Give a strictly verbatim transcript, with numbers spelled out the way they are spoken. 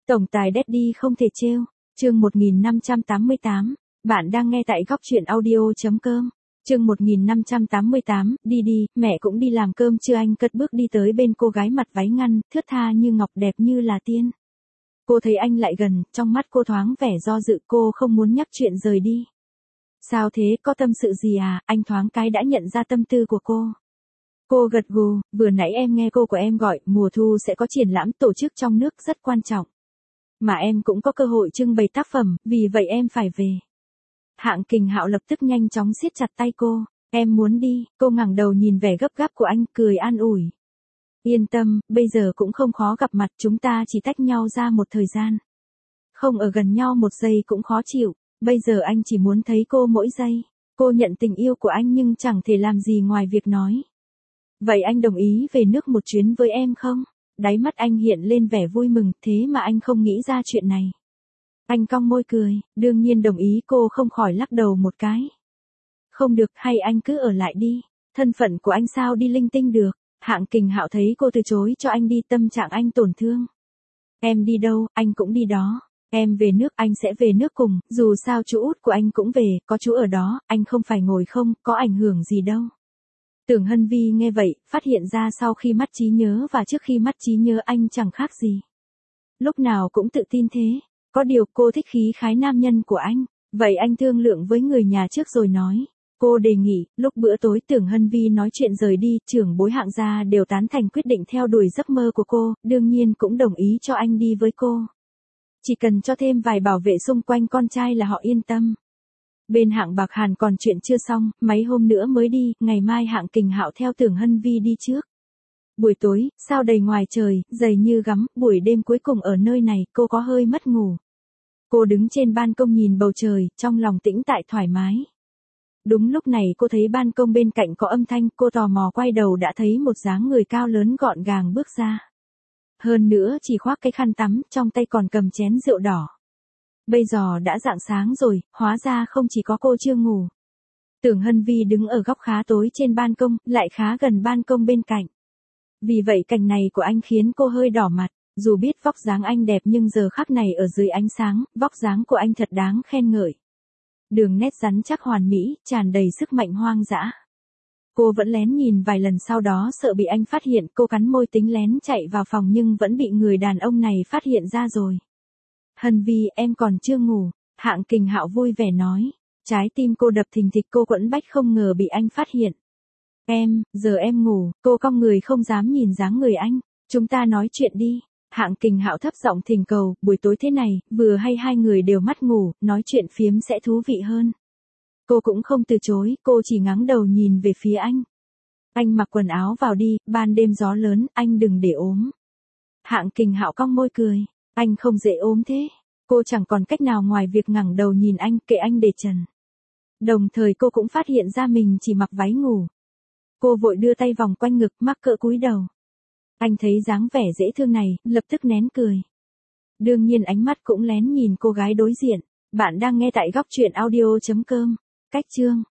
Tổng tài Daddy không thể trêu. Chương một nghìn năm trăm tám mươi tám. Bạn đang nghe tại góc truyện audio.com. Chương một nghìn năm trăm tám mươi tám. Đi đi, mẹ cũng đi làm cơm chưa? Anh cất bước đi tới bên cô gái mặt váy ngăn, thướt tha như ngọc, đẹp như là tiên. Cô thấy anh lại gần, trong mắt cô thoáng vẻ do dự, cô không muốn nhắc chuyện rời đi. Sao thế, có tâm sự gì à? Anh thoáng cái đã nhận ra tâm tư của cô. Cô gật gù, vừa nãy em nghe cô của em gọi, mùa thu sẽ có triển lãm tổ chức trong nước rất quan trọng. Mà em cũng có cơ hội trưng bày tác phẩm, vì vậy em phải về. Hạng Kình Hạo lập tức nhanh chóng siết chặt tay cô. Em muốn đi. Cô ngẩng đầu nhìn vẻ gấp gáp của anh, cười an ủi. Yên tâm, bây giờ cũng không khó gặp mặt, chúng ta chỉ tách nhau ra một thời gian. Không ở gần nhau một giây cũng khó chịu, bây giờ anh chỉ muốn thấy cô mỗi giây. Cô nhận tình yêu của anh nhưng chẳng thể làm gì ngoài việc nói. Vậy anh đồng ý về nước một chuyến với em không? Đáy mắt anh hiện lên vẻ vui mừng, thế mà anh không nghĩ ra chuyện này. Anh cong môi cười, đương nhiên đồng ý. Cô không khỏi lắc đầu một cái. Không được, hay anh cứ ở lại đi. Thân phận của anh sao đi linh tinh được. Hạng Kình Hạo thấy cô từ chối cho anh đi, tâm trạng anh tổn thương. Em đi đâu, anh cũng đi đó. Em về nước, anh sẽ về nước cùng, dù sao chú út của anh cũng về, có chú ở đó, anh không phải ngồi không, có ảnh hưởng gì đâu. Tưởng Hân Vi nghe vậy, phát hiện ra sau khi mất trí nhớ và trước khi mất trí nhớ anh chẳng khác gì. Lúc nào cũng tự tin thế. Có điều cô thích khí khái nam nhân của anh. Vậy anh thương lượng với người nhà trước rồi nói. Cô đề nghị, lúc bữa tối Tưởng Hân Vi nói chuyện rời đi, trưởng bối Hạng gia đều tán thành quyết định theo đuổi giấc mơ của cô, đương nhiên cũng đồng ý cho anh đi với cô. Chỉ cần cho thêm vài bảo vệ xung quanh con trai là họ yên tâm. Bên Hạng Bạc Hàn còn chuyện chưa xong, mấy hôm nữa mới đi, ngày mai Hạng Kình Hạo theo Tưởng Hân Vi đi trước. Buổi tối, sao đầy ngoài trời, dày như gắm, buổi đêm cuối cùng ở nơi này, cô có hơi mất ngủ. Cô đứng trên ban công nhìn bầu trời, trong lòng tĩnh tại thoải mái. Đúng lúc này cô thấy ban công bên cạnh có âm thanh, cô tò mò quay đầu đã thấy một dáng người cao lớn gọn gàng bước ra. Hơn nữa chỉ khoác cái khăn tắm, trong tay còn cầm chén rượu đỏ. Bây giờ đã rạng sáng rồi, hóa ra không chỉ có cô chưa ngủ. Tưởng Hân Vi đứng ở góc khá tối trên ban công, lại khá gần ban công bên cạnh. Vì vậy cảnh này của anh khiến cô hơi đỏ mặt, dù biết vóc dáng anh đẹp nhưng giờ khắc này ở dưới ánh sáng, vóc dáng của anh thật đáng khen ngợi. Đường nét rắn chắc hoàn mỹ, tràn đầy sức mạnh hoang dã. Cô vẫn lén nhìn vài lần, sau đó sợ bị anh phát hiện, cô cắn môi tính lén chạy vào phòng nhưng vẫn bị người đàn ông này phát hiện ra rồi. Hân Vi, em còn chưa ngủ, Hạng Kình Hạo vui vẻ nói. Trái tim cô đập thình thịch, cô quẫn bách không ngờ bị anh phát hiện. Em, giờ em ngủ, cô cong người không dám nhìn dáng người anh. Chúng ta nói chuyện đi. Hạng Kình Hạo thấp giọng thỉnh cầu, buổi tối thế này, vừa hay hai người đều mắt ngủ, nói chuyện phiếm sẽ thú vị hơn. Cô cũng không từ chối, cô chỉ ngáng đầu nhìn về phía anh. Anh mặc quần áo vào đi, ban đêm gió lớn, anh đừng để ốm. Hạng Kình Hạo cong môi cười, anh không dễ ốm thế. Cô chẳng còn cách nào ngoài việc ngẩng đầu nhìn anh, kệ anh để trần. Đồng thời cô cũng phát hiện ra mình chỉ mặc váy ngủ. Cô vội đưa tay vòng quanh ngực, mắc cỡ cúi đầu. Anh thấy dáng vẻ dễ thương này, lập tức nén cười. Đương nhiên ánh mắt cũng lén nhìn cô gái đối diện. Bạn đang nghe tại góc truyện audio.com. Cách chương